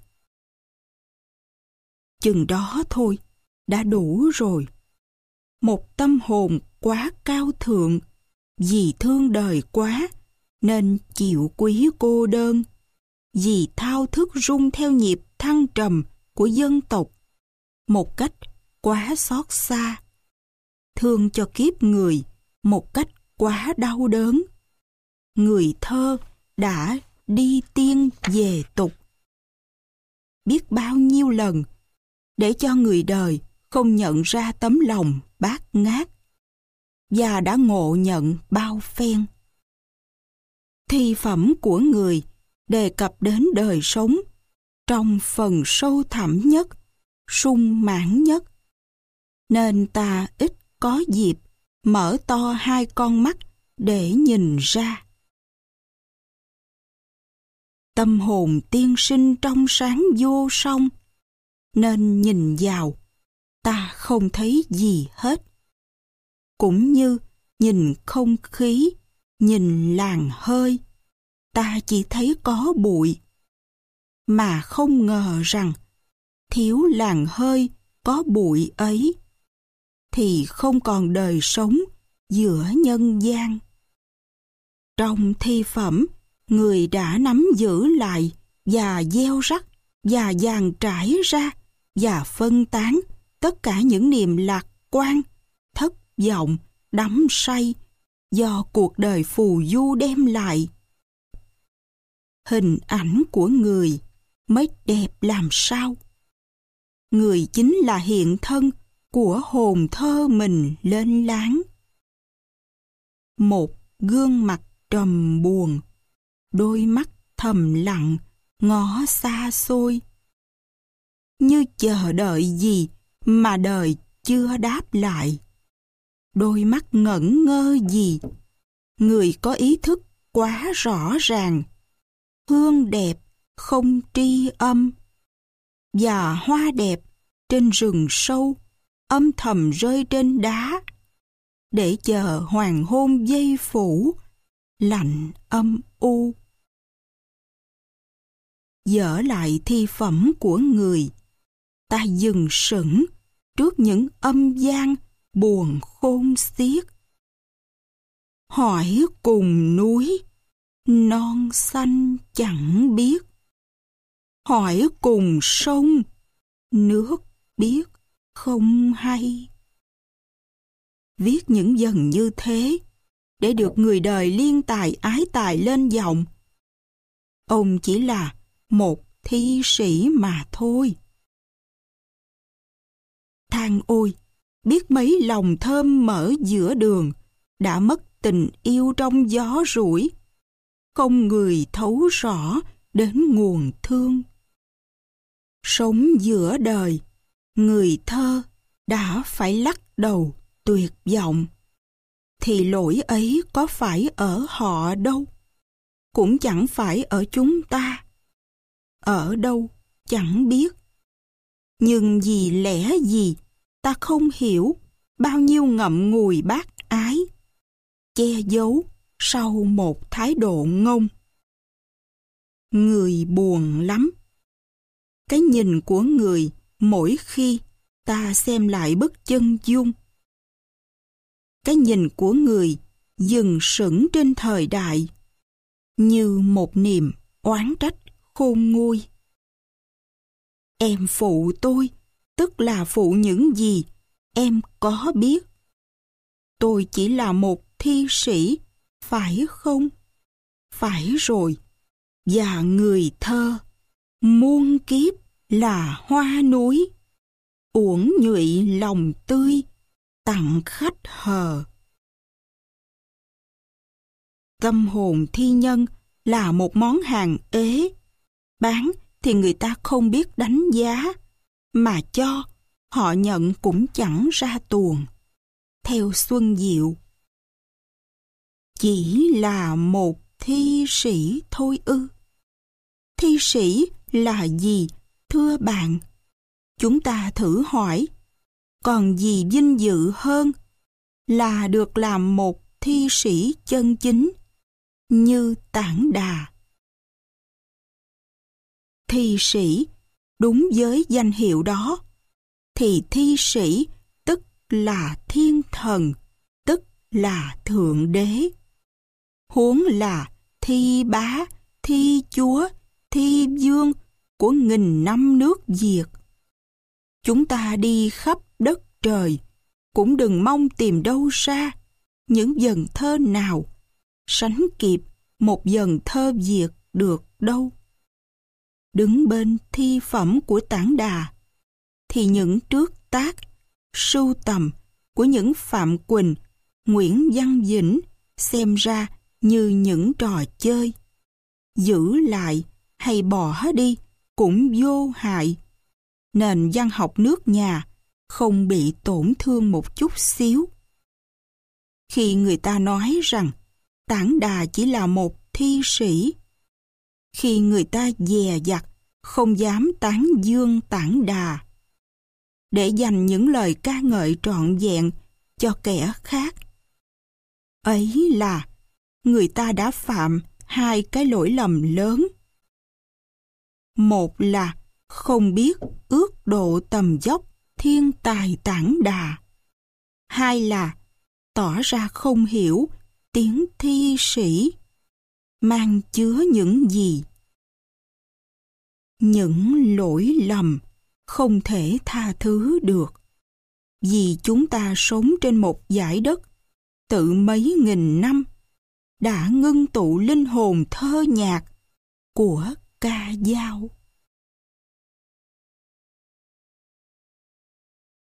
Chừng đó thôi đã đủ rồi. Một tâm hồn quá cao thượng, vì thương đời quá nên chịu quý cô đơn, vì thao thức rung theo nhịp thăng trầm của dân tộc, một cách quá xót xa, thương cho kiếp người một cách quá đau đớn. Người thơ đã đi tiên về tục. Biết bao nhiêu lần để cho người đời không nhận ra tấm lòng bát ngát, và đã ngộ nhận bao phen. Thi phẩm của người đề cập đến đời sống trong phần sâu thẳm nhất, sung mãn nhất, nên ta ít có dịp mở to hai con mắt để nhìn ra. Tâm hồn tiên sinh trong sáng vô song, nên nhìn vào, ta không thấy gì hết. Cũng như nhìn không khí, nhìn làn hơi, ta chỉ thấy có bụi, mà không ngờ rằng thiếu làn hơi có bụi ấy, thì không còn đời sống giữa nhân gian. Trong thi phẩm, người đã nắm giữ lại và gieo rắc và dàn trải ra và phân tán tất cả những niềm lạc quan, thất vọng, đắm say do cuộc đời phù du đem lại. Hình ảnh của người mới đẹp làm sao? Người chính là hiện thân của hồn thơ mình lên láng. Một gương mặt trầm buồn, đôi mắt thầm lặng ngó xa xôi, như chờ đợi gì mà đời chưa đáp lại. Đôi mắt ngẩn ngơ gì, người có ý thức quá rõ ràng. Hương đẹp không tri âm, và hoa đẹp trên rừng sâu âm thầm rơi trên đá, để chờ hoàng hôn giây phủ lạnh âm u. Dở lại thi phẩm của người, ta dừng sững trước những âm gian buồn khôn xiết. Hỏi cùng núi, non xanh chẳng biết. Hỏi cùng sông, nước biết không hay. Viết những dần như thế, để được người đời liên tài ái tài lên giọng. Ông chỉ là một thi sĩ mà thôi. Than ôi, biết mấy lòng thơm mở giữa đường, đã mất tình yêu trong gió rủi, không người thấu rõ đến nguồn thương. Sống giữa đời, người thơ đã phải lắc đầu tuyệt vọng, thì lỗi ấy có phải ở họ đâu, cũng chẳng phải ở chúng ta. Ở đâu chẳng biết. Nhưng vì lẽ gì ta không hiểu bao nhiêu ngậm ngùi bác ái, che giấu sau một thái độ ngông. Người buồn lắm. Cái nhìn của người mỗi khi ta xem lại bức chân dung. Cái nhìn của người dừng sững trên thời đại, như một niềm oán trách khôn nguôi. Em phụ tôi, tức là phụ những gì em có biết. Tôi chỉ là một thi sĩ, phải không? Phải rồi. Và người thơ, muôn kiếp là hoa núi, uổng nhụy lòng tươi, tặng khách hờ. Tâm hồn thi nhân là một món hàng ế, bán thì người ta không biết đánh giá, mà cho họ nhận cũng chẳng ra tuồng. Theo Xuân Diệu, chỉ là một thi sĩ thôi ư? Thi sĩ là gì, thưa bạn? Chúng ta thử hỏi, còn gì vinh dự hơn là được làm một thi sĩ chân chính như Tản Đà? Thi sĩ, đúng với danh hiệu đó, thì thi sĩ tức là thiên thần, tức là thượng đế. Huống là thi bá, thi chúa, thi của nghìn năm nước Việt. Chúng ta đi khắp đất trời, cũng đừng mong tìm đâu ra những dần thơ nào sánh kịp một dần thơ Việt được đâu. Đứng bên thi phẩm của Tản Đà, thì những trước tác, sưu tầm của những Phạm Quỳnh, Nguyễn Văn Vĩnh xem ra như những trò chơi. Giữ lại hay bỏ đi cũng vô hại. Nền văn học nước nhà không bị tổn thương một chút xíu. Khi người ta nói rằng Tản Đà chỉ là một thi sĩ, khi người ta dè dặt không dám tán dương Tản Đà, để dành những lời ca ngợi trọn vẹn cho kẻ khác, ấy là người ta đã phạm hai cái lỗi lầm lớn. Một là không biết ước độ tầm dốc thiên tài Tản Đà. Hai là tỏ ra không hiểu tiếng thi sĩ mang chứa những gì. Những lỗi lầm không thể tha thứ được, vì chúng ta sống trên một dải đất tự mấy nghìn năm đã ngưng tụ linh hồn thơ nhạc của ca dao.